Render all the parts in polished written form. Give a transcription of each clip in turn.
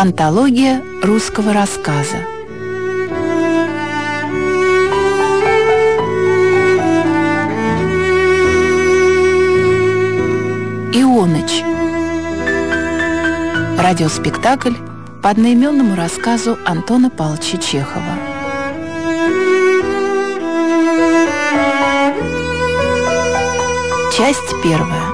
Антология русского рассказа. Ионыч. Радиоспектакль по одноименному рассказу Антона Павловича Чехова. Часть первая.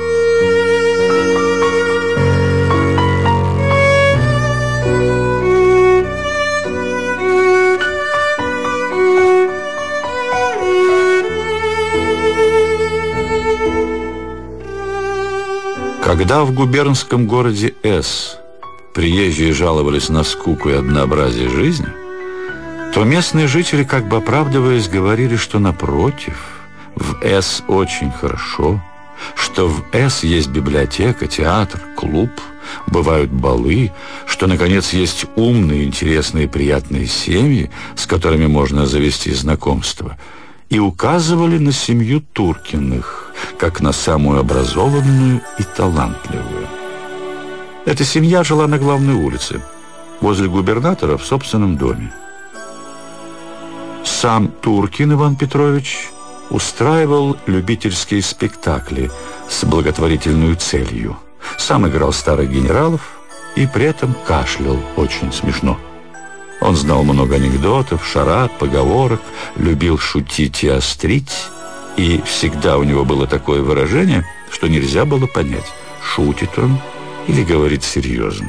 Когда в губернском городе С приезжие жаловались на скуку и однообразие жизни, то местные жители, как бы оправдываясь, говорили, что напротив, в С очень хорошо, что в С есть библиотека, театр, клуб, бывают балы, что, наконец, есть умные, интересные, приятные семьи, с которыми можно завести знакомство, и указывали на семью Туркиных, как на самую образованную и талантливую. Эта семья жила на главной улице, возле губернатора в собственном доме. Сам Туркин Иван Петрович устраивал любительские спектакли с благотворительной целью. Сам играл старых генералов и при этом кашлял очень смешно. Он знал много анекдотов, шарад, поговорок, любил шутить и острить, и всегда у него было такое выражение, что нельзя было понять, шутит он или говорит серьезно.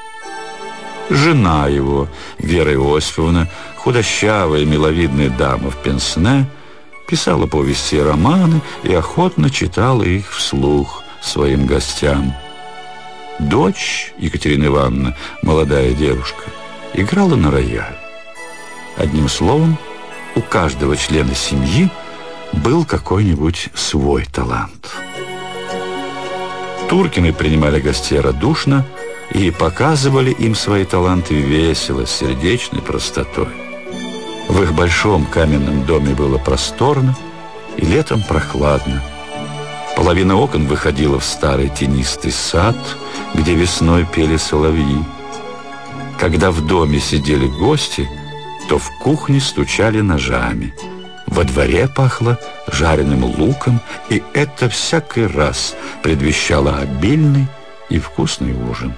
Жена его, Вера Иосифовна, худощавая, миловидная дама в пенсне, писала повести и романы и охотно читала их вслух своим гостям. Дочь Екатерина Ивановна, молодая девушка, играла на рояле. Одним словом, у каждого члена семьи был какой-нибудь свой талант. Туркины принимали гостей радушно и показывали им свои таланты весело, с сердечной простотой. В их большом каменном доме было просторно и летом прохладно. Половина окон выходила в старый тенистый сад, где весной пели соловьи. Когда в доме сидели гости, то в кухне стучали ножами. Во дворе пахло жареным луком, и это всякий раз предвещало обильный и вкусный ужин.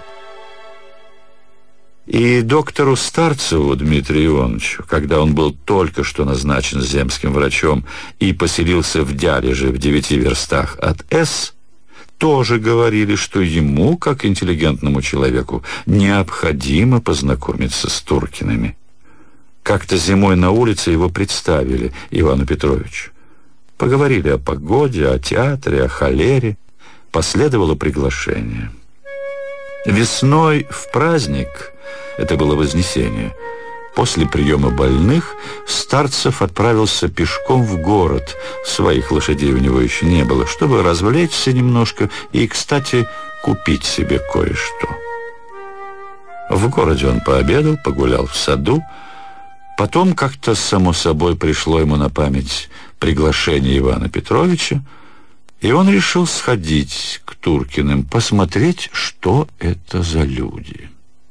И доктору Старцеву Дмитрию Ивановичу, когда он был только что назначен земским врачом и поселился в Дялеже в 9 верстах от С, тоже говорили, что ему, как интеллигентному человеку, необходимо познакомиться с Туркиными. Как-то зимой на улице его представили Ивану Петровичу. Поговорили о погоде, о театре, о холере. Последовало приглашение. Весной в праздник, это было Вознесение, после приема больных Старцев отправился пешком в город. Своих лошадей у него еще не было, чтобы развлечься немножко и, кстати, купить себе кое-что. В городе он пообедал, погулял в саду. Потом как-то само собой пришло ему на память приглашение Ивана Петровича, и он решил сходить к Туркиным, посмотреть, что это за люди.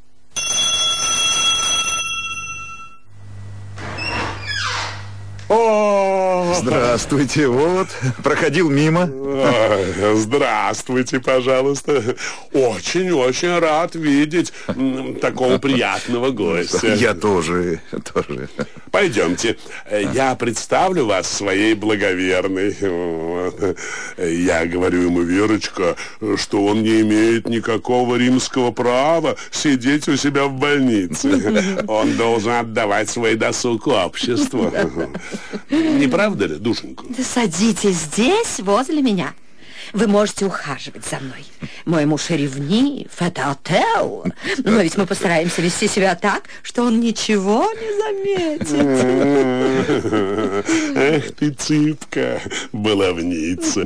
Здравствуйте, вот, проходил мимо. Здравствуйте, пожалуйста. Очень-очень рад видеть такого приятного гостя. Я тоже. Пойдемте, я представлю вас своей благоверной. Я говорю ему, Верочка, что он не имеет никакого римского права сидеть у себя в больнице. Он должен отдавать свой досуг обществу. Не правда ли, душенька? Да садитесь здесь, возле меня. Вы можете ухаживать за мной. Мой муж ревнив, это отел. Но ведь мы постараемся вести себя так, что он ничего не заметит. Эх ты, цыпка, баловница.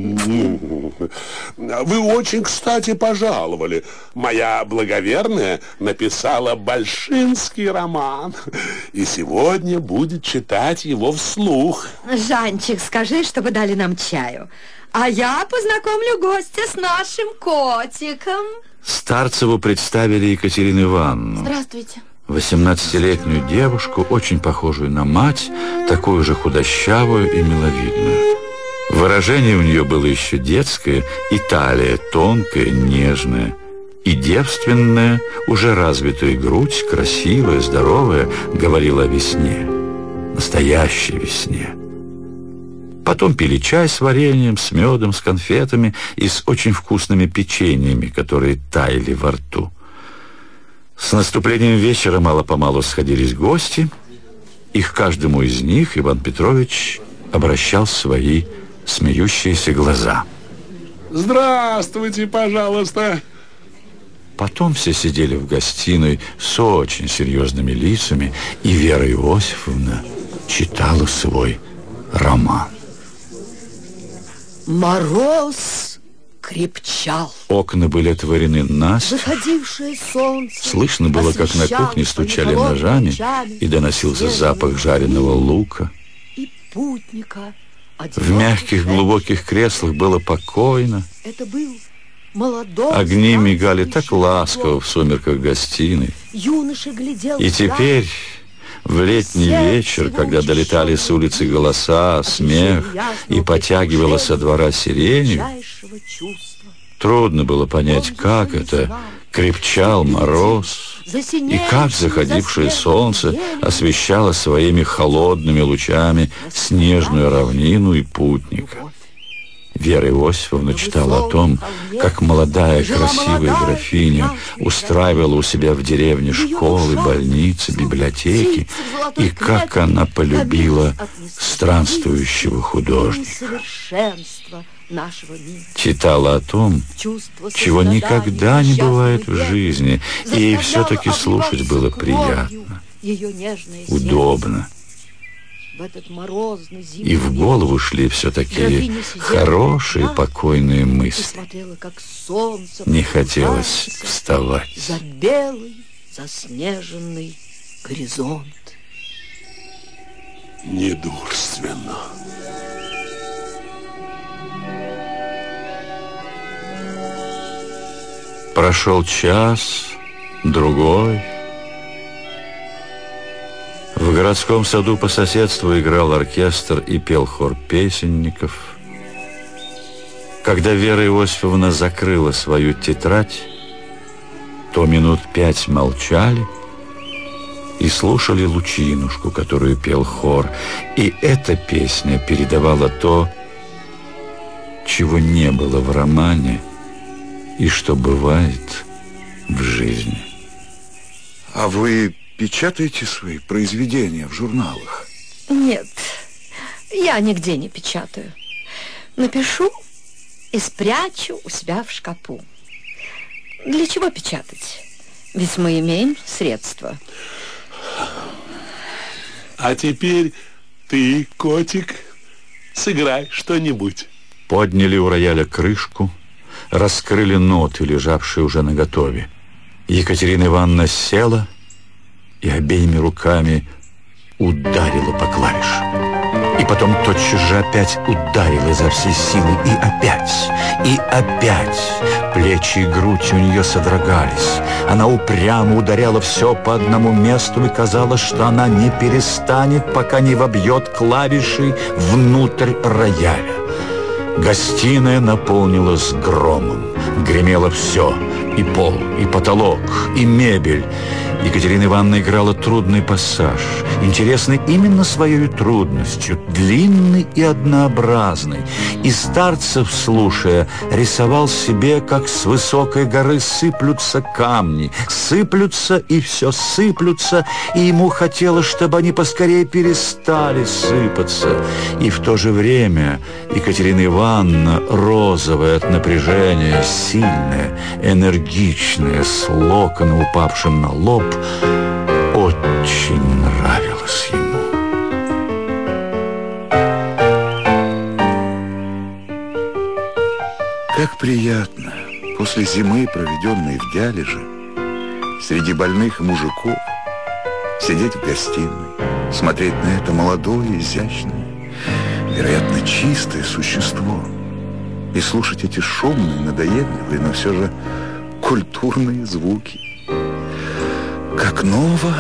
Вы очень, кстати, пожаловали. Моя благоверная написала большинский роман. И сегодня будет читать его вслух. Жанчик, скажи, чтобы дали нам чаю. А я познакомлю гостя с нашим котиком. Старцеву представили Екатерину Ивановну. Здравствуйте. 18-летнюю девушку, очень похожую на мать, такую же худощавую и миловидную. Выражение у нее было еще детское, и талия тонкая, нежная, и девственная, уже развитая грудь, красивая, здоровая, говорила о весне, настоящей весне. Потом пили чай с вареньем, с медом, с конфетами и с очень вкусными печеньями, которые таяли во рту. С наступлением вечера мало-помалу сходились гости, и к каждому из них Иван Петрович обращал свои смеющиеся глаза. Здравствуйте, пожалуйста. Потом все сидели в гостиной с очень серьезными лицами, и Вера Иосифовна читала свой роман. Мороз крепчал. Окна были отворены настежь. Заходившее солнце Слышно было, как на кухне стучали ножами, и доносился запах жареного лука. И путника. В мягких глубоких креслах было покойно. Это был молодой. Огни мигали так ласково в сумерках гостиной. Юноша глядел. И теперь, в летний вечер, когда долетали с улицы голоса, смех, и потягивала со двора сирень, трудно было понять, как это крепчал мороз, и как заходившее солнце освещало своими холодными лучами снежную равнину и путника. Вера Иосифовна читала о том, как молодая красивая графиня устраивала у себя в деревне школы, больницы, библиотеки, и как она полюбила странствующего художника. Читала о том, чего никогда не бывает в жизни, и ей все-таки слушать было приятно, удобно. И в голову шли все такие хорошие, покойные мысли. Не хотелось вставать. За белый, заснеженный горизонт. Недурственно. Прошел час, другой. В городском саду по соседству играл оркестр и пел хор песенников. Когда Вера Иосифовна закрыла свою тетрадь, то минут 5 молчали и слушали Лучинушку, которую пел хор. И эта песня передавала то, чего не было в романе и что бывает в жизни. А вы печатаете свои произведения в журналах? Нет, я нигде не печатаю. Напишу и спрячу у себя в шкафу. Для чего печатать? Ведь мы имеем средства. А теперь ты, котик, сыграй что-нибудь. Подняли у рояля крышку, раскрыли ноты, лежавшие уже наготове. Екатерина Ивановна села и обеими руками ударила по клавишам. И потом тотчас же опять ударила изо всей силы. И опять. Плечи и грудь у нее содрогались. Она упрямо ударяла все по одному месту, и казалось, что она не перестанет, пока не вобьет клавиши внутрь рояля. Гостиная наполнилась громом. Гремело все. И пол, и потолок, и мебель. Екатерина Ивановна играла трудный пассаж, интересный именно своей трудностью, длинный и однообразный. И Старцев, слушая, рисовал себе, как с высокой горы сыплются камни, сыплются и все сыплются, и ему хотелось, чтобы они поскорее перестали сыпаться. И в то же время Екатерина Ивановна, розовая от напряжения, сильная, энергичная, с локоном, упавшим на лоб, очень нравилось ему. Как приятно после зимы, проведенной в Дялеже, среди больных мужиков, сидеть в гостиной, смотреть на это молодое, изящное, вероятно, чистое существо и слушать эти шумные, надоедливые, но все же культурные звуки. Как ново.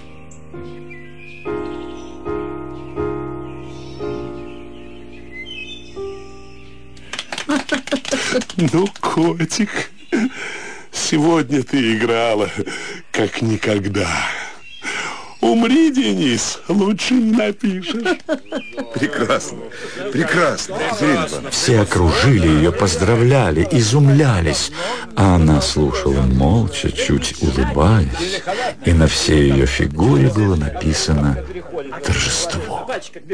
Ну, котик, сегодня ты играла как никогда. Умри, Денис, лучше не напишешь. Прекрасно, прекрасно, Екатерина Ивановна. Все окружили ее, поздравляли, изумлялись. А она слушала молча, чуть улыбаясь, и на всей ее фигуре было написано торжество.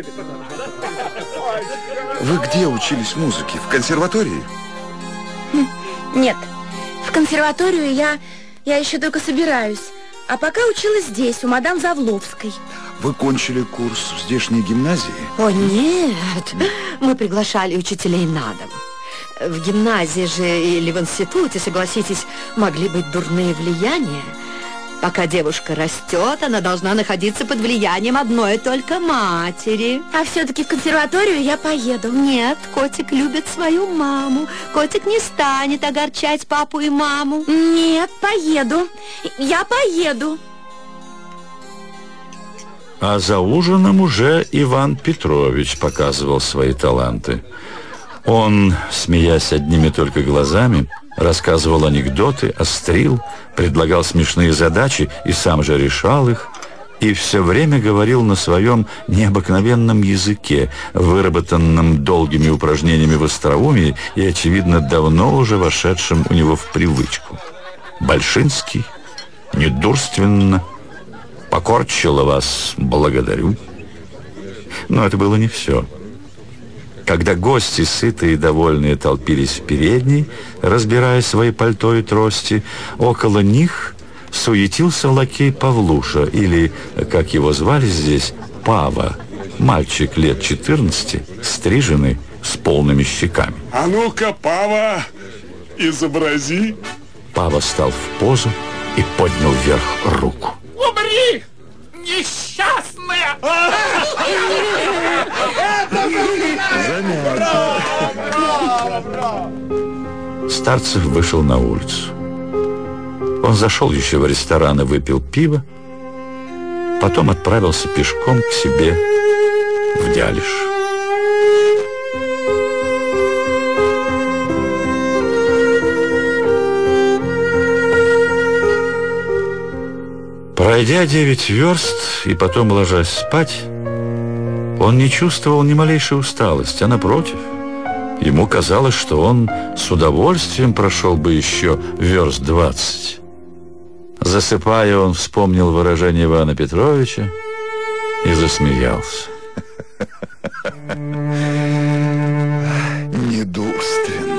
Вы где учились музыке? В консерватории? Нет, в консерваторию я еще только собираюсь. А пока училась здесь, у мадам Завловской. Вы кончили курс в здешней гимназии? О, нет, мы приглашали учителей на дом. В гимназии же или в институте, согласитесь, могли быть дурные влияния. Пока девушка растет, она должна находиться под влиянием одной только матери. А все-таки в консерваторию я поеду. Нет, котик любит свою маму. Котик не станет огорчать папу и маму. Нет, поеду. Я поеду. А за ужином уже Иван Петрович показывал свои таланты. Он, смеясь одними только глазами, рассказывал анекдоты, острил, предлагал смешные задачи и сам же решал их, и все время говорил на своем необыкновенном языке, выработанном долгими упражнениями в остроумии и, очевидно, давно уже вошедшем у него в привычку. Большинский, недурственно, покорчило вас, благодарю. Но это было не все. Когда гости, сытые и довольные, толпились в передней, разбирая свои пальто и трости, около них суетился лакей Павлуша, или, как его звали здесь, Пава, мальчик лет 14, стриженный, с полными щеками. А ну-ка, Пава, изобрази. Пава стал в позу и поднял вверх руку. Умри, несчастная! Старцев вышел на улицу. Он зашел еще в ресторан и выпил пиво, потом отправился пешком к себе в Дялиш. Пройдя 9 верст и потом ложась спать, он не чувствовал ни малейшей усталости, а напротив, ему казалось, что он с удовольствием прошел бы еще верст 20. Засыпая, он вспомнил выражение Ивана Петровича и засмеялся. Недурственно.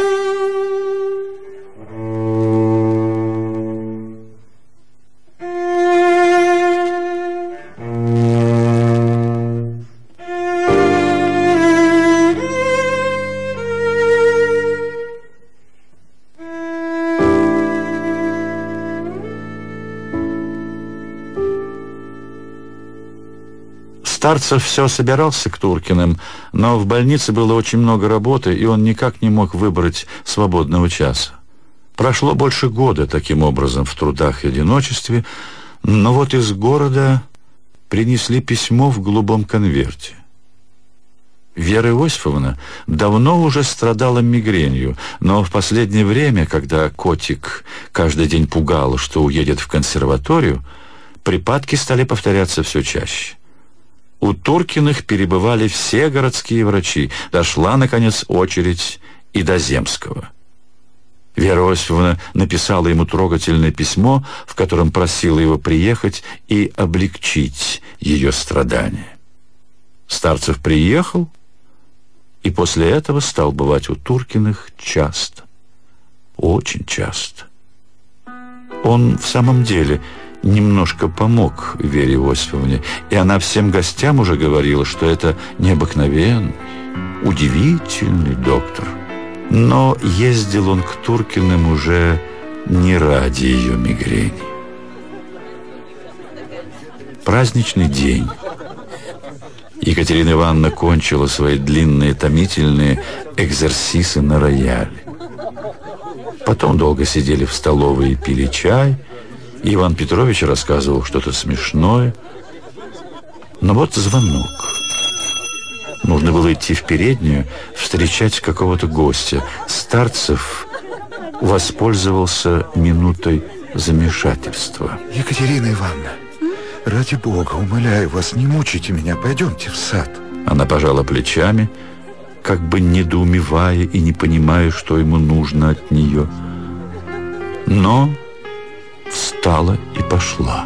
Старцев все собирался к Туркиным, но в больнице было очень много работы, и он никак не мог выбрать свободного часа. Прошло больше года таким образом в трудах и одиночестве, но вот из города принесли письмо в голубом конверте. Вера Иосифовна давно уже страдала мигренью, но в последнее время, когда котик каждый день пугал, что уедет в консерваторию, припадки стали повторяться все чаще. У Туркиных перебывали все городские врачи. Дошла, наконец, очередь и до Земского. Вера Иосифовна написала ему трогательное письмо, в котором просила его приехать и облегчить ее страдания. Старцев приехал и после этого стал бывать у Туркиных часто. Очень часто. Он в самом деле немножко помог Вере Иосифовне, и она всем гостям уже говорила, что это необыкновенный, удивительный доктор. Но ездил он к Туркиным уже не ради ее мигрени. Праздничный день. Екатерина Ивановна кончила свои длинные томительные экзерсисы на рояле. Потом долго сидели в столовой и пили чай. Иван Петрович рассказывал что-то смешное. Но вот звонок. Нужно было идти в переднюю, встречать какого-то гостя. Старцев воспользовался минутой замешательства. Екатерина Ивановна, ради Бога, умоляю вас, не мучайте меня, пойдемте в сад. Она пожала плечами, как бы недоумевая и не понимая, что ему нужно от нее. Но встала и пошла.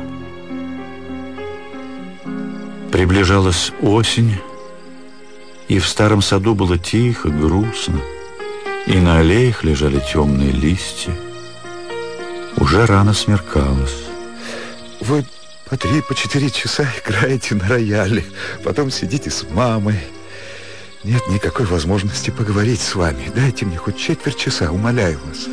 Приближалась осень, и в старом саду было тихо, грустно, и на аллеях лежали темные листья. Уже рано смеркалось. Вы по 3-4 часа играете на рояле, потом сидите с мамой. Нет никакой возможности поговорить с вами. Дайте мне хоть четверть часа, умоляю вас.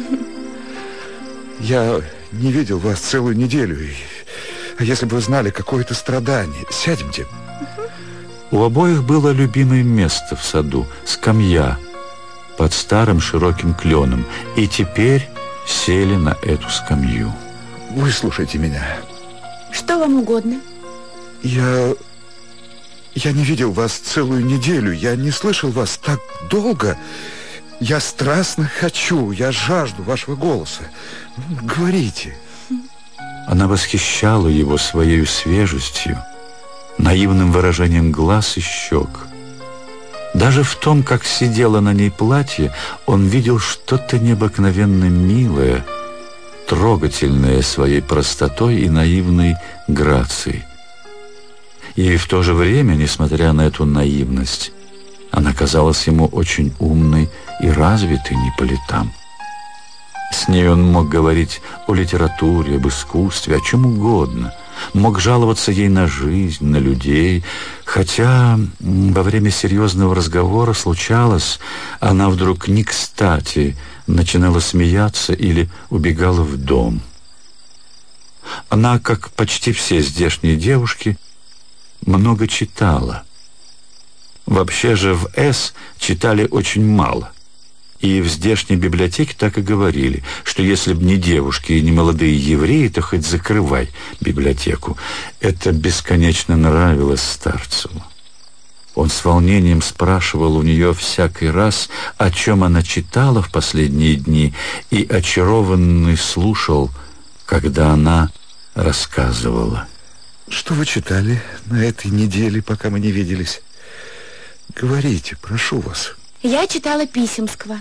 Я не видел вас целую неделю. А если бы вы знали какое-то страдание, сядемте. У обоих было любимое место в саду, скамья под старым широким кленом. И теперь сели на эту скамью. Выслушайте меня. Что вам угодно? Я не видел вас целую неделю. Я не слышал вас так долго. Я страстно хочу, я жажду вашего голоса. Говорите. Она восхищала его своей свежестью, наивным выражением глаз и щек. Даже в том, как сидело на ней платье, он видел что-то необыкновенно милое, трогательное своей простотой и наивной грацией. И в то же время, несмотря на эту наивность, она казалась ему очень умной и развитой не по летам. С ней он мог говорить о литературе, об искусстве, о чем угодно. Мог жаловаться ей на жизнь, на людей. Хотя во время серьезного разговора случалось, она вдруг не кстати начинала смеяться или убегала в дом. Она, как почти все здешние девушки, много читала. Вообще же в С читали очень мало. И в здешней библиотеке так и говорили, что если б не девушки и не молодые евреи, то хоть закрывай библиотеку. Это бесконечно нравилось Старцеву. Он с волнением спрашивал у нее всякий раз, о чем она читала в последние дни, и очарованный слушал, когда она рассказывала. Что вы читали на этой неделе, пока мы не виделись? Говорите, прошу вас. Я читала Писемского.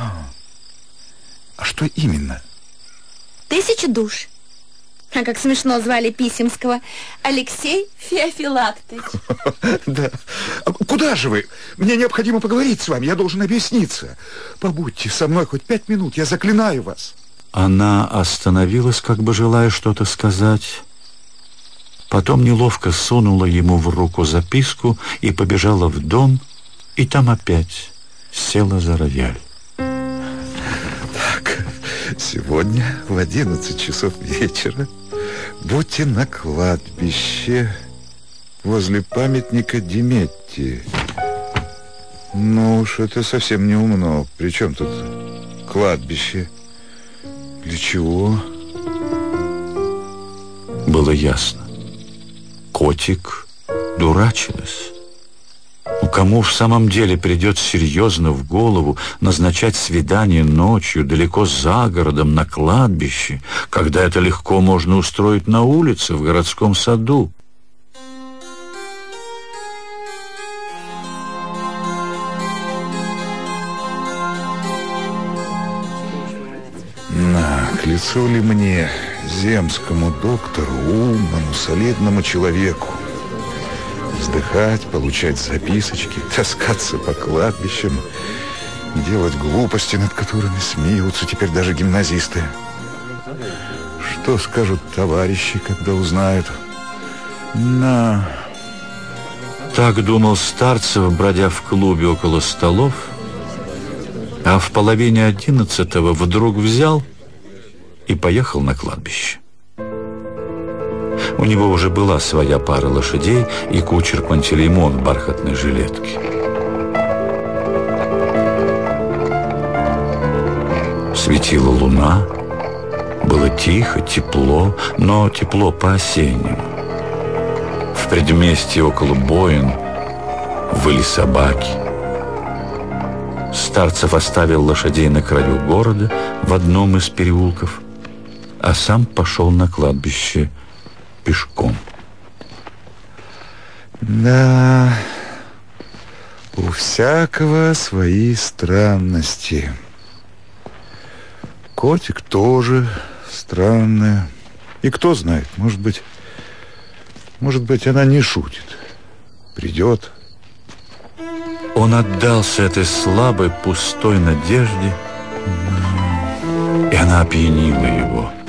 А что именно? 1000 душ. А как смешно звали Писемского. Алексей Феофилактович. Да. Куда же вы? Мне необходимо поговорить с вами. Я должен объясниться. Побудьте со мной хоть 5 минут. Я заклинаю вас. Она остановилась, как бы желая что-то сказать. Потом неловко сунула ему в руку записку и побежала в дом, и там опять села за рояль. Так, сегодня в 11 часов вечера будьте на кладбище возле памятника Деметти. Ну уж это совсем не умно. Причем тут кладбище? Для чего? Было ясно. Котик дурачилась. Кому в самом деле придет серьезно в голову назначать свидание ночью далеко за городом на кладбище, когда это легко можно устроить на улице, в городском саду? К лицу ли мне, земскому доктору, умному, солидному человеку, вздыхать, получать записочки, таскаться по кладбищам, делать глупости, над которыми смеются теперь даже гимназисты? Что скажут товарищи, когда узнают? Так думал Старцев, бродя в клубе около столов, а в половине 11-го вдруг взял и поехал на кладбище. У него уже была своя пара лошадей и кучер Пантелеймон в бархатной жилетке. Светила луна, было тихо, тепло, но тепло по-осеннему. В предместье около Боин выли собаки. Старцев оставил лошадей на краю города в одном из переулков, а сам пошел на кладбище пешком. Да, у всякого свои странности. Котик тоже странная. И кто знает, может быть, она не шутит. Придет. Он отдался этой слабой, пустой надежде, и она опьянила его.